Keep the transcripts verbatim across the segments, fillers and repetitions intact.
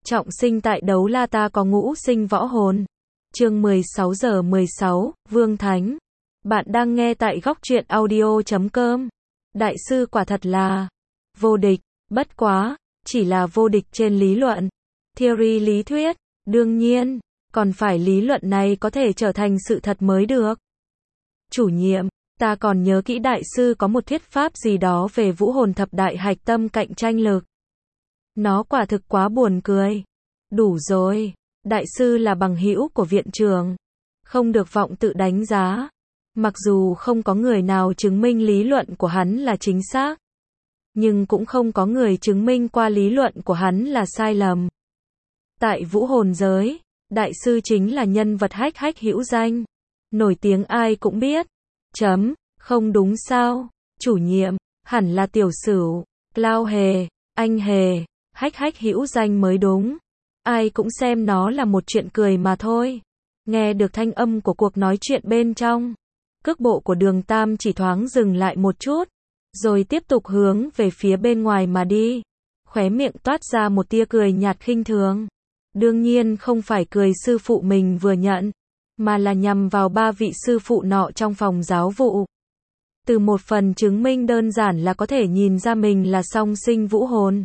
Trọng sinh tại Đấu La ta có ngũ sinh võ hồn. Chương mười sáu giờ mười sáu, Vương Thánh. Bạn đang nghe tại góc truyện audio chấm com. Đại sư quả thật là vô địch, bất quá, chỉ là vô địch trên lý luận. Theory lý thuyết, đương nhiên, còn phải lý luận này có thể trở thành sự thật mới được. Chủ nhiệm, ta còn nhớ kỹ đại sư có một thuyết pháp gì đó về vũ hồn thập đại hạch tâm cạnh tranh lực. Nó quả thực quá buồn cười. Đủ rồi, đại sư là bằng hữu của viện trưởng, không được vọng tự đánh giá. Mặc dù không có người nào chứng minh lý luận của hắn là chính xác, nhưng cũng không có người chứng minh qua lý luận của hắn là sai lầm. Tại vũ hồn giới, đại sư chính là nhân vật hách hách hữu danh, nổi tiếng ai cũng biết. Chấm, không đúng sao? Chủ nhiệm, hẳn là Tiểu Sửu, Lao Hề, Anh Hề, hách hách hữu danh mới đúng. Ai cũng xem nó là một chuyện cười mà thôi. Nghe được thanh âm của cuộc nói chuyện bên trong, cước bộ của Đường Tam chỉ thoáng dừng lại một chút, rồi tiếp tục hướng về phía bên ngoài mà đi. Khóe miệng toát ra một tia cười nhạt khinh thường. Đương nhiên không phải cười sư phụ mình vừa nhận, mà là nhằm vào ba vị sư phụ nọ trong phòng giáo vụ. Từ một phần chứng minh đơn giản là có thể nhìn ra mình là song sinh vũ hồn.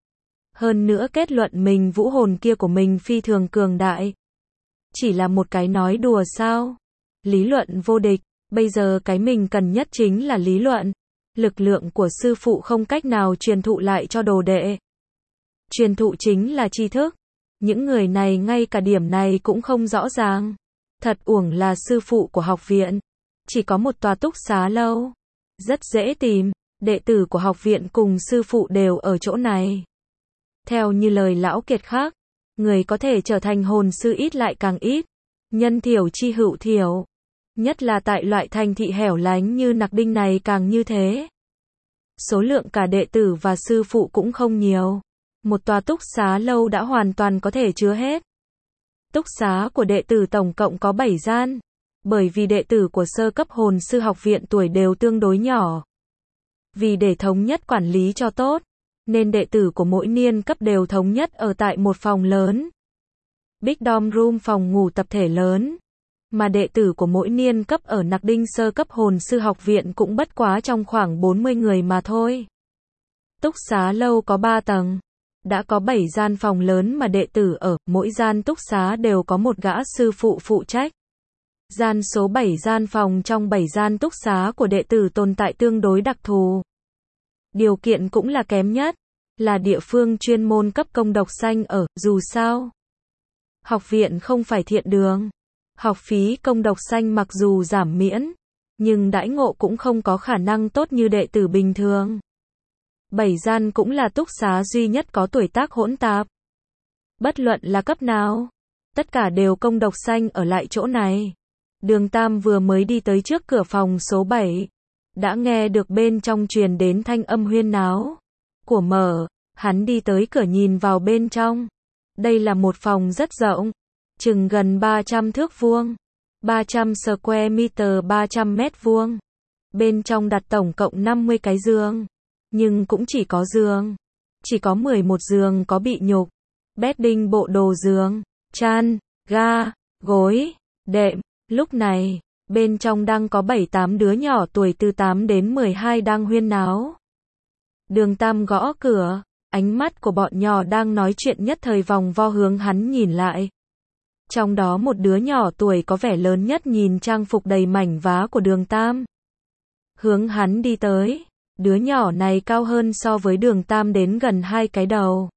Hơn nữa kết luận mình vũ hồn kia của mình phi thường cường đại. Chỉ là một cái nói đùa sao? Lý luận vô địch, bây giờ cái mình cần nhất chính là lý luận. Lực lượng của sư phụ không cách nào truyền thụ lại cho đồ đệ. Truyền thụ chính là tri thức. Những người này ngay cả điểm này cũng không rõ ràng. Thật uổng là sư phụ của học viện. Chỉ có một tòa túc xá lâu. Rất dễ tìm, đệ tử của học viện cùng sư phụ đều ở chỗ này. Theo như lời lão kiệt khác, người có thể trở thành hồn sư ít lại càng ít. Nhân thiểu chi hữu thiểu. Nhất là tại loại thành thị hẻo lánh như Nặc Đinh này càng như thế. Số lượng cả đệ tử và sư phụ cũng không nhiều. Một tòa túc xá lâu đã hoàn toàn có thể chứa hết. Túc xá của đệ tử tổng cộng có bảy gian. Bởi vì đệ tử của sơ cấp hồn sư học viện tuổi đều tương đối nhỏ. Vì để thống nhất quản lý cho tốt, nên đệ tử của mỗi niên cấp đều thống nhất ở tại một phòng lớn. Big Dorm Room phòng ngủ tập thể lớn. Mà đệ tử của mỗi niên cấp ở Nặc Đinh sơ cấp hồn sư học viện cũng bất quá trong khoảng bốn mươi người mà thôi. Túc xá lâu có ba tầng. Đã có bảy gian phòng lớn mà đệ tử ở, mỗi gian túc xá đều có một gã sư phụ phụ trách. Gian số bảy gian phòng trong bảy gian túc xá của đệ tử tồn tại tương đối đặc thù. Điều kiện cũng là kém nhất, là địa phương chuyên môn cấp công độc xanh ở, dù sao. Học viện không phải thiện đường. Học phí công độc xanh mặc dù giảm miễn, nhưng đãi ngộ cũng không có khả năng tốt như đệ tử bình thường. Bảy gian cũng là túc xá duy nhất có tuổi tác hỗn tạp. Bất luận là cấp nào, tất cả đều công độc xanh ở lại chỗ này. Đường Tam vừa mới đi tới trước cửa phòng số bảy, đã nghe được bên trong truyền đến thanh âm huyên náo của mở. Hắn đi tới cửa nhìn vào bên trong. Đây là một phòng rất rộng, chừng gần ba trăm thước vuông, ba trăm square meter, ba trăm mét vuông. Bên trong đặt tổng cộng năm mươi cái giường, nhưng cũng chỉ có giường. Chỉ có mười một giường có bị nhục, bedding bộ đồ giường, chăn, ga, gối, đệm. Lúc này, bên trong đang có bảy tám đứa nhỏ tuổi từ tám đến mười hai đang huyên náo. Đường Tam gõ cửa, ánh mắt của bọn nhỏ đang nói chuyện nhất thời vòng vo hướng hắn nhìn lại. Trong đó một đứa nhỏ tuổi có vẻ lớn nhất nhìn trang phục đầy mảnh vá của Đường Tam. Hướng hắn đi tới, đứa nhỏ này cao hơn so với Đường Tam đến gần hai cái đầu.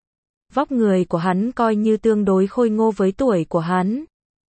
Vóc người của hắn coi như tương đối khôi ngô với tuổi của hắn.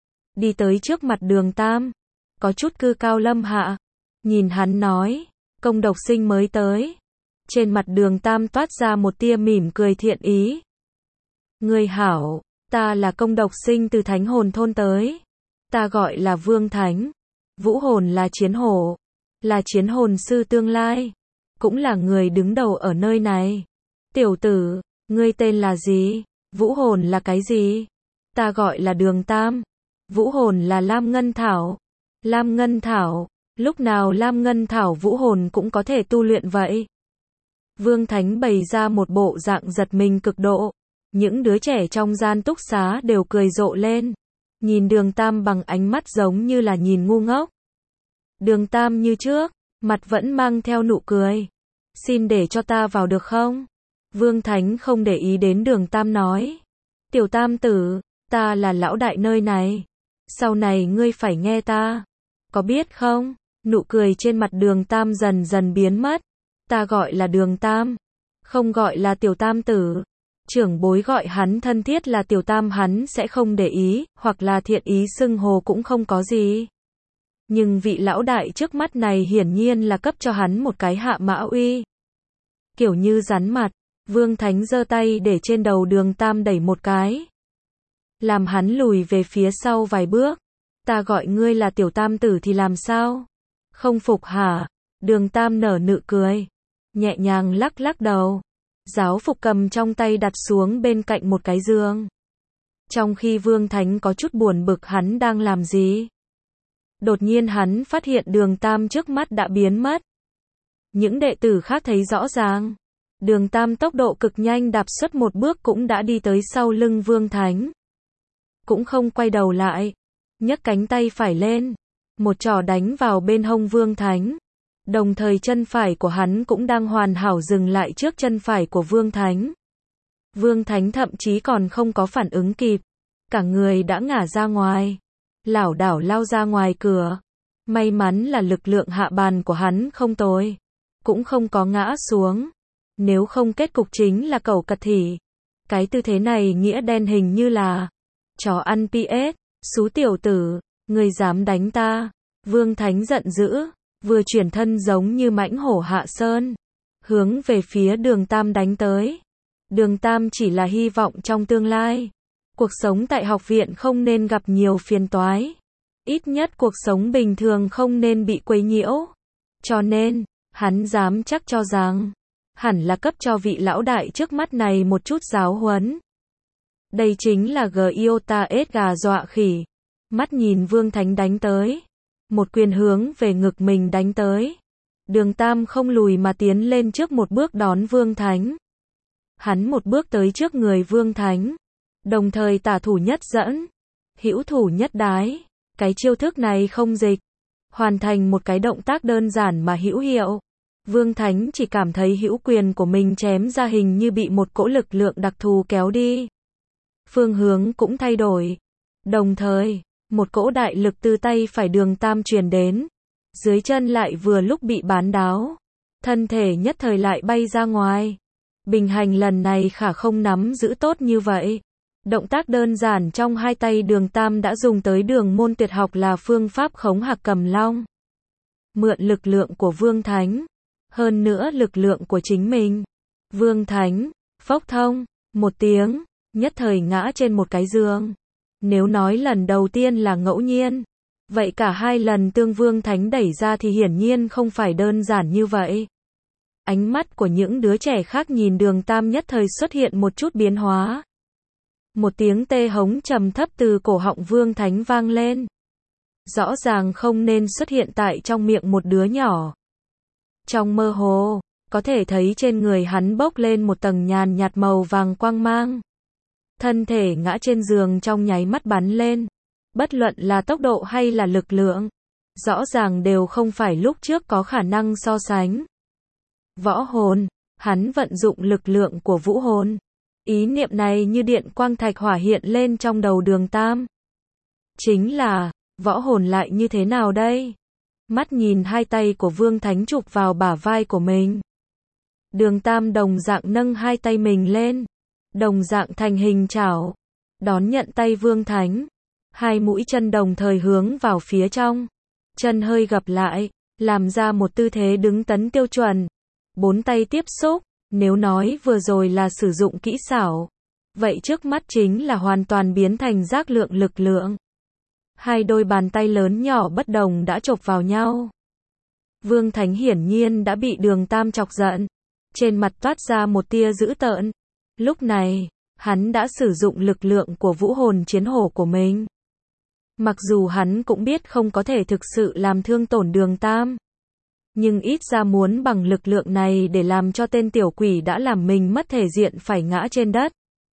Đi tới trước mặt Đường Tam, có chút cư cao lâm hạ, nhìn hắn nói, công độc sinh mới tới. Trên mặt Đường Tam toát ra một tia mỉm cười thiện ý. Ngươi hảo, ta là công độc sinh từ Thánh Hồn thôn tới. Ta gọi là Vương Thánh. Vũ hồn là chiến hổ, là chiến hồn sư tương lai, cũng là người đứng đầu ở nơi này. Tiểu tử, ngươi tên là gì? Vũ hồn là cái gì? Ta gọi là Đường Tam. Vũ hồn là Lam Ngân Thảo. Lam Ngân Thảo, lúc nào Lam Ngân Thảo vũ hồn cũng có thể tu luyện vậy? Vương Thánh bày ra một bộ dạng giật mình cực độ. Những đứa trẻ trong gian túc xá đều cười rộ lên. Nhìn Đường Tam bằng ánh mắt giống như là nhìn ngu ngốc. Đường Tam như trước, mặt vẫn mang theo nụ cười. Xin để cho ta vào được không? Vương Thánh không để ý đến Đường Tam nói. Tiểu Tam tử, ta là lão đại nơi này. Sau này ngươi phải nghe ta. Có biết không? Nụ cười trên mặt Đường Tam dần dần biến mất. Ta gọi là Đường Tam. Không gọi là Tiểu Tam tử. Trưởng bối gọi hắn thân thiết là Tiểu Tam hắn sẽ không để ý, hoặc là thiện ý xưng hô cũng không có gì. Nhưng vị lão đại trước mắt này hiển nhiên là cấp cho hắn một cái hạ mã uy. Kiểu như rắn mặt, Vương Thánh giơ tay để trên đầu Đường Tam đẩy một cái. Làm hắn lùi về phía sau vài bước. Ta gọi ngươi là Tiểu Tam tử thì làm sao? Không phục hả? Đường Tam nở nụ cười. Nhẹ nhàng lắc lắc đầu. Giáo phục cầm trong tay đặt xuống bên cạnh một cái giường. Trong khi Vương Thánh có chút buồn bực hắn đang làm gì. Đột nhiên hắn phát hiện Đường Tam trước mắt đã biến mất. Những đệ tử khác thấy rõ ràng. Đường Tam tốc độ cực nhanh đạp xuất một bước cũng đã đi tới sau lưng Vương Thánh. Cũng không quay đầu lại. Nhấc cánh tay phải lên. Một trỏ đánh vào bên hông Vương Thánh. Đồng thời chân phải của hắn cũng đang hoàn hảo dừng lại trước chân phải của Vương Thánh. Vương Thánh thậm chí còn không có phản ứng kịp. Cả người đã ngả ra ngoài. Lảo đảo lao ra ngoài cửa. May mắn là lực lượng hạ bàn của hắn không tồi. Cũng không có ngã xuống. Nếu không kết cục chính là cẩu cật thỉ. Cái tư thế này nghĩa đen hình như là chó ăn pê ét, xú tiểu tử, ngươi dám đánh ta. Vương Thánh giận dữ, vừa chuyển thân giống như mãnh hổ hạ sơn, hướng về phía Đường Tam đánh tới. Đường Tam chỉ là hy vọng trong tương lai. Cuộc sống tại học viện không nên gặp nhiều phiền toái. Ít nhất cuộc sống bình thường không nên bị quấy nhiễu. Cho nên, hắn dám chắc cho rằng, hẳn là cấp cho vị lão đại trước mắt này một chút giáo huấn. Đây chính là Giota S gà dọa khỉ. Mắt nhìn Vương Thánh đánh tới. Một quyền hướng về ngực mình đánh tới. Đường Tam không lùi mà tiến lên trước một bước đón Vương Thánh. Hắn một bước tới trước người Vương Thánh. Đồng thời tả thủ nhất dẫn. Hữu thủ nhất đái. Cái chiêu thức này không dịch. Hoàn thành một cái động tác đơn giản mà hữu hiệu. Vương Thánh chỉ cảm thấy hữu quyền của mình chém ra hình như bị một cỗ lực lượng đặc thù kéo đi. Phương hướng cũng thay đổi. Đồng thời, một cỗ đại lực từ tay phải Đường Tam truyền đến. Dưới chân lại vừa lúc bị bán đáo. Thân thể nhất thời lại bay ra ngoài. Bình hành lần này khả không nắm giữ tốt như vậy. Động tác đơn giản trong hai tay Đường Tam đã dùng tới đường môn tuyệt học là phương pháp khống hạc cầm long. Mượn lực lượng của Vương Thánh. Hơn nữa lực lượng của chính mình. Vương Thánh, phốc thông, một tiếng, nhất thời ngã trên một cái giường. Nếu nói lần đầu tiên là ngẫu nhiên, vậy cả hai lần tương Vương Thánh đẩy ra thì hiển nhiên không phải đơn giản như vậy. Ánh mắt của những đứa trẻ khác nhìn Đường Tam nhất thời xuất hiện một chút biến hóa. Một tiếng tê hống trầm thấp từ cổ họng Vương Thánh vang lên. Rõ ràng không nên xuất hiện tại trong miệng một đứa nhỏ. Trong mơ hồ, có thể thấy trên người hắn bốc lên một tầng nhàn nhạt màu vàng quang mang. Thân thể ngã trên giường trong nháy mắt bắn lên. Bất luận là tốc độ hay là lực lượng, rõ ràng đều không phải lúc trước có khả năng so sánh. Võ hồn, hắn vận dụng lực lượng của vũ hồn. Ý niệm này như điện quang thạch hỏa hiện lên trong đầu Đường Tam. Chính là, võ hồn lại như thế nào đây? Mắt nhìn hai tay của Vương Thánh chụp vào bả vai của mình. Đường Tam đồng dạng nâng hai tay mình lên. Đồng dạng thành hình chảo. Đón nhận tay Vương Thánh. Hai mũi chân đồng thời hướng vào phía trong. Chân hơi gập lại. Làm ra một tư thế đứng tấn tiêu chuẩn. Bốn tay tiếp xúc. Nếu nói vừa rồi là sử dụng kỹ xảo. Vậy trước mắt chính là hoàn toàn biến thành giác lượng lực lượng. Hai đôi bàn tay lớn nhỏ bất đồng đã chộp vào nhau. Vương Thánh hiển nhiên đã bị Đường Tam chọc giận. Trên mặt toát ra một tia dữ tợn. Lúc này, hắn đã sử dụng lực lượng của vũ hồn chiến hổ của mình. Mặc dù hắn cũng biết không có thể thực sự làm thương tổn Đường Tam. Nhưng ít ra muốn bằng lực lượng này để làm cho tên tiểu quỷ đã làm mình mất thể diện phải ngã trên đất.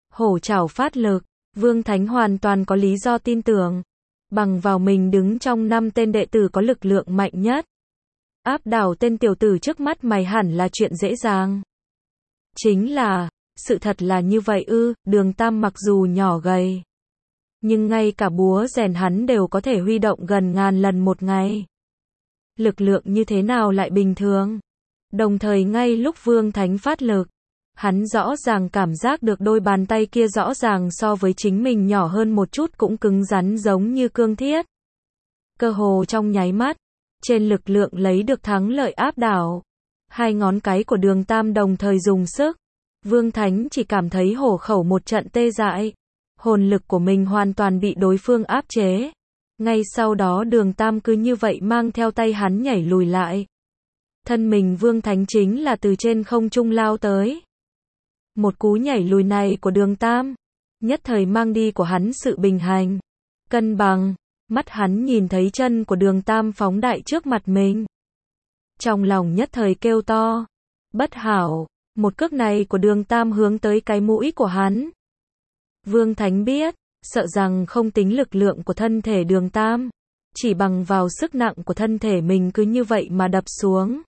Hổ trảo phát lực, Vương Thánh hoàn toàn có lý do tin tưởng. Bằng vào mình đứng trong năm tên đệ tử có lực lượng mạnh nhất. Áp đảo tên tiểu tử trước mắt mày hẳn là chuyện dễ dàng. Chính là, sự thật là như vậy ư, Đường Tam mặc dù nhỏ gầy. Nhưng ngay cả búa rèn hắn đều có thể huy động gần ngàn lần một ngày. Lực lượng như thế nào lại bình thường? Đồng thời ngay lúc Vương Thánh phát lực, hắn rõ ràng cảm giác được đôi bàn tay kia rõ ràng so với chính mình nhỏ hơn một chút cũng cứng rắn giống như cương thiết. Cơ hồ trong nháy mắt, trên lực lượng lấy được thắng lợi áp đảo. Hai ngón cái của Đường Tam đồng thời dùng sức. Vương Thánh chỉ cảm thấy hổ khẩu một trận tê dại. Hồn lực của mình hoàn toàn bị đối phương áp chế. Ngay sau đó Đường Tam cứ như vậy mang theo tay hắn nhảy lùi lại. Thân mình Vương Thánh chính là từ trên không trung lao tới. Một cú nhảy lùi này của Đường Tam, nhất thời mang đi của hắn sự bình hành, cân bằng. Mắt hắn nhìn thấy chân của Đường Tam phóng đại trước mặt mình. Trong lòng nhất thời kêu to. Bất hảo, một cước này của Đường Tam hướng tới cái mũi của hắn. Vương Thánh biết, sợ rằng không tính lực lượng của thân thể Đường Tam, chỉ bằng vào sức nặng của thân thể mình cứ như vậy mà đập xuống.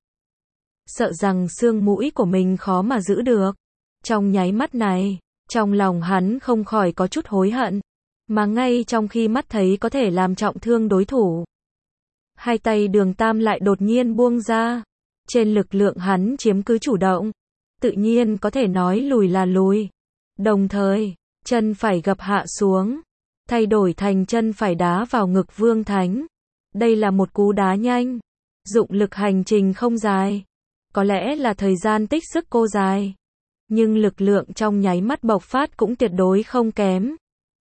Sợ rằng xương mũi của mình khó mà giữ được. Trong nháy mắt này, trong lòng hắn không khỏi có chút hối hận. Mà ngay trong khi mắt thấy có thể làm trọng thương đối thủ, hai tay Đường Tam lại đột nhiên buông ra. Trên lực lượng hắn chiếm cứ chủ động, tự nhiên có thể nói lùi là lùi. Đồng thời, chân phải gập hạ xuống, thay đổi thành chân phải đá vào ngực Vương Thánh. Đây là một cú đá nhanh, dụng lực hành trình không dài. Có lẽ là thời gian tích sức cô dài, nhưng lực lượng trong nháy mắt bộc phát cũng tuyệt đối không kém.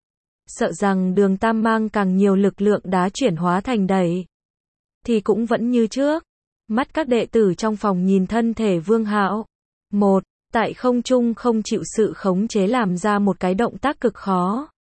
Sợ rằng Đường Tam mang càng nhiều lực lượng đá chuyển hóa thành đẩy, thì cũng vẫn như trước. Mắt các đệ tử trong phòng nhìn thân thể Vương Hạo. Một, tại không trung không chịu sự khống chế làm ra một cái động tác cực khó.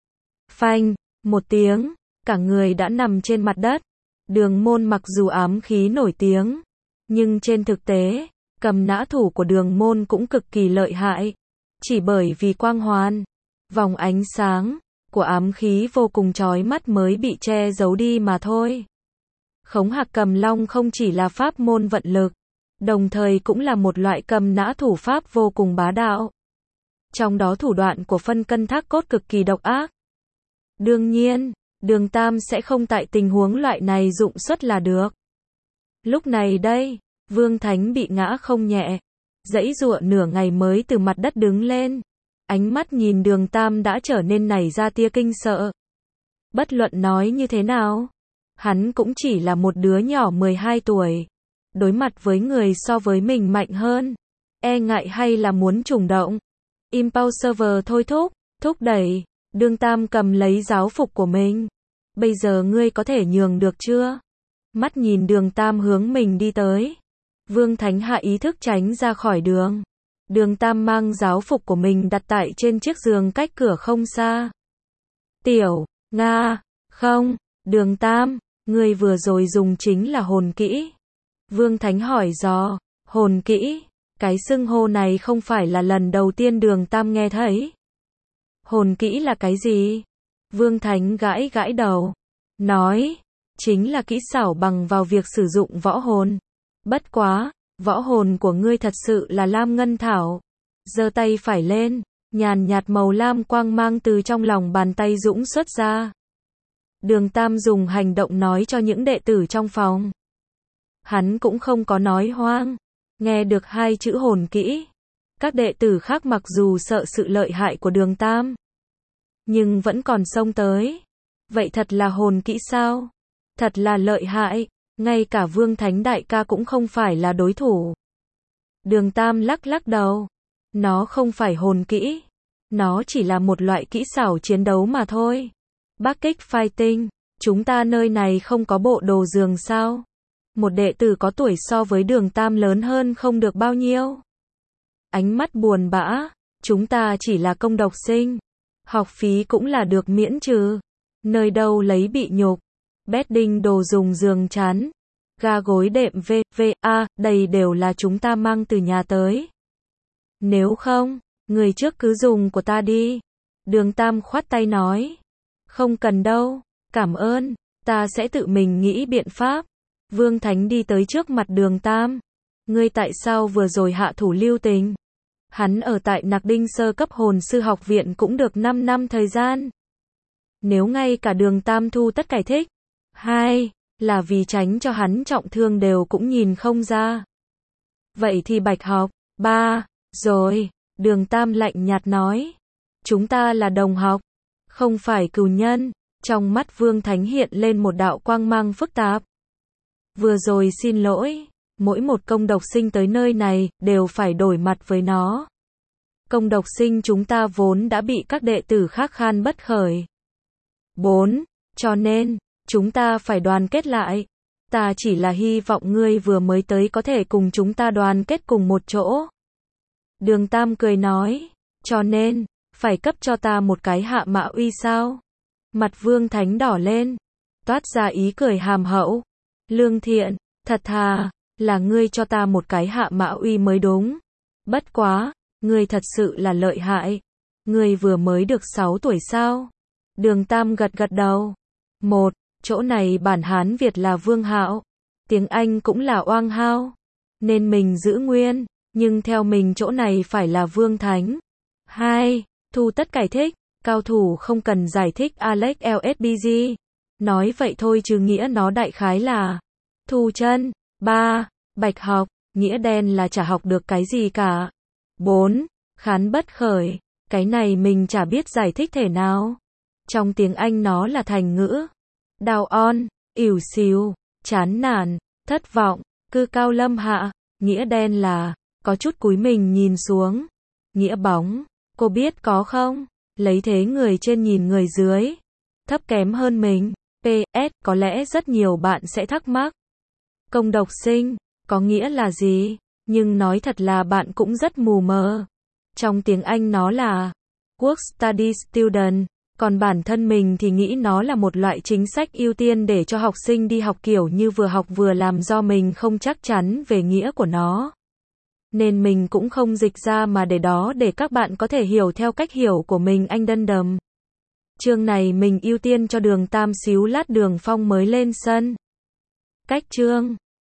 Phanh, một tiếng, cả người đã nằm trên mặt đất. Đường Môn mặc dù ám khí nổi tiếng, nhưng trên thực tế, cầm nã thủ của Đường Môn cũng cực kỳ lợi hại. Chỉ bởi vì quang hoàn, vòng ánh sáng của ám khí vô cùng chói mắt mới bị che giấu đi mà thôi. Khống Hạc Cầm Long không chỉ là pháp môn vận lực, đồng thời cũng là một loại cầm nã thủ pháp vô cùng bá đạo. Trong đó thủ đoạn của phân cân thác cốt cực kỳ độc ác. Đương nhiên, Đường Tam sẽ không tại tình huống loại này dụng xuất là được. Lúc này đây, Vương Thánh bị ngã không nhẹ, giãy giụa nửa ngày mới từ mặt đất đứng lên. Ánh mắt nhìn Đường Tam đã trở nên nảy ra tia kinh sợ. Bất luận nói như thế nào, hắn cũng chỉ là một đứa nhỏ mười hai tuổi. Đối mặt với người so với mình mạnh hơn, e ngại hay là muốn trùng động. Impulse thôi thúc, thúc đẩy. Đường Tam cầm lấy giáo phục của mình. Bây giờ ngươi có thể nhường được chưa? Mắt nhìn Đường Tam hướng mình đi tới. Vương Thánh hạ ý thức tránh ra khỏi đường. Đường Tam mang giáo phục của mình đặt tại trên chiếc giường cách cửa không xa. Tiểu, Nga, không, Đường Tam, ngươi vừa rồi dùng chính là hồn kỹ. Vương Thánh hỏi dò, hồn kỹ, cái xưng hô này không phải là lần đầu tiên Đường Tam nghe thấy. Hồn kỹ là cái gì? Vương Thánh gãi gãi đầu, nói, chính là kỹ xảo bằng vào việc sử dụng võ hồn. Bất quá, võ hồn của ngươi thật sự là lam ngân thảo. Giơ tay phải lên, nhàn nhạt màu lam quang mang từ trong lòng bàn tay dũng xuất ra. Đường Tam dùng hành động nói cho những đệ tử trong phòng. Hắn cũng không có nói hoang. Nghe được hai chữ hồn kỹ, các đệ tử khác mặc dù sợ sự lợi hại của Đường Tam, nhưng vẫn còn xông tới. Vậy thật là hồn kỹ sao? Thật là lợi hại, ngay cả Vương Thánh đại ca cũng không phải là đối thủ. Đường Tam lắc lắc đầu. Nó không phải hồn kỹ. Nó chỉ là một loại kỹ xảo chiến đấu mà thôi. Bắc kích fighting, chúng ta nơi này không có bộ đồ giường sao? Một đệ tử có tuổi so với Đường Tam lớn hơn không được bao nhiêu. Ánh mắt buồn bã, chúng ta chỉ là công độc sinh. Học phí cũng là được miễn trừ. Nơi đâu lấy bị nhục. Bedding đồ dùng giường chán, ga gối đệm vê vê a, đây đều là chúng ta mang từ nhà tới. Nếu không, Người trước cứ dùng của ta đi. Đường Tam khoát tay nói. Không cần đâu, cảm ơn, ta sẽ tự mình nghĩ biện pháp. Vương Thánh đi tới trước mặt Đường Tam. Ngươi tại sao vừa rồi hạ thủ lưu tình? Hắn ở tại Nạc Đinh sơ cấp hồn sư học viện cũng được năm năm thời gian. Nếu ngay cả Đường Tam thu tất cải thích, hai, là vì tránh cho hắn trọng thương đều cũng nhìn không ra. Vậy thì Bạch học, ba, rồi, Đường Tam lạnh nhạt nói. Chúng ta là đồng học, không phải cừu nhân. Trong mắt Vương Thánh hiện lên một đạo quang mang phức tạp. Vừa rồi xin lỗi, mỗi một công độc sinh tới nơi này, đều phải đổi mặt với nó. Công độc sinh chúng ta vốn đã bị các đệ tử khác khan bất khởi. Bốn, cho nên, chúng ta phải đoàn kết lại. Ta chỉ là hy vọng ngươi vừa mới tới có thể cùng chúng ta đoàn kết cùng một chỗ. Đường Tam cười nói, cho nên, phải cấp cho ta một cái hạ mã uy sao? Mặt Vương Thánh đỏ lên, toát ra ý cười hàm hậu. Lương Thiện, thật thà, là ngươi cho ta một cái hạ mã uy mới đúng. Bất quá, ngươi thật sự là lợi hại. Ngươi vừa mới được sáu tuổi sao? Đường Tam gật gật đầu. Một, chỗ này bản Hán Việt là Vương Hạo, tiếng Anh cũng là Oang Hao, nên mình giữ nguyên, nhưng theo mình chỗ này phải là Vương Thánh. Hai, thu tất cải thích, cao thủ không cần giải thích Alex lờ ét bê giê. Nói vậy thôi chứ nghĩa nó đại khái là thu chân. Ba, Bạch học, nghĩa đen là chả học được cái gì cả. Bốn, khán bất khởi, cái này mình chả biết giải thích thể nào. Trong tiếng Anh nó là thành ngữ. Đào on, ỉu xìu, chán nản, thất vọng, cư cao lâm hạ. Nghĩa đen là có chút cúi mình nhìn xuống. Nghĩa bóng, cô biết có không? Lấy thế người trên nhìn người dưới, thấp kém hơn mình. pê ét, có lẽ rất nhiều bạn sẽ thắc mắc. Công độc sinh, có nghĩa là gì? Nhưng nói thật là bạn cũng rất mù mờ. Trong tiếng Anh nó là Work Study Student, còn bản thân mình thì nghĩ nó là một loại chính sách ưu tiên để cho học sinh đi học kiểu như vừa học vừa làm do mình không chắc chắn về nghĩa của nó. Nên mình cũng không dịch ra mà để đó để các bạn có thể hiểu theo cách hiểu của mình anh đân đầm. Chương này mình ưu tiên cho Đường Tam xíu lát Đường Phong mới lên sân. Cách chương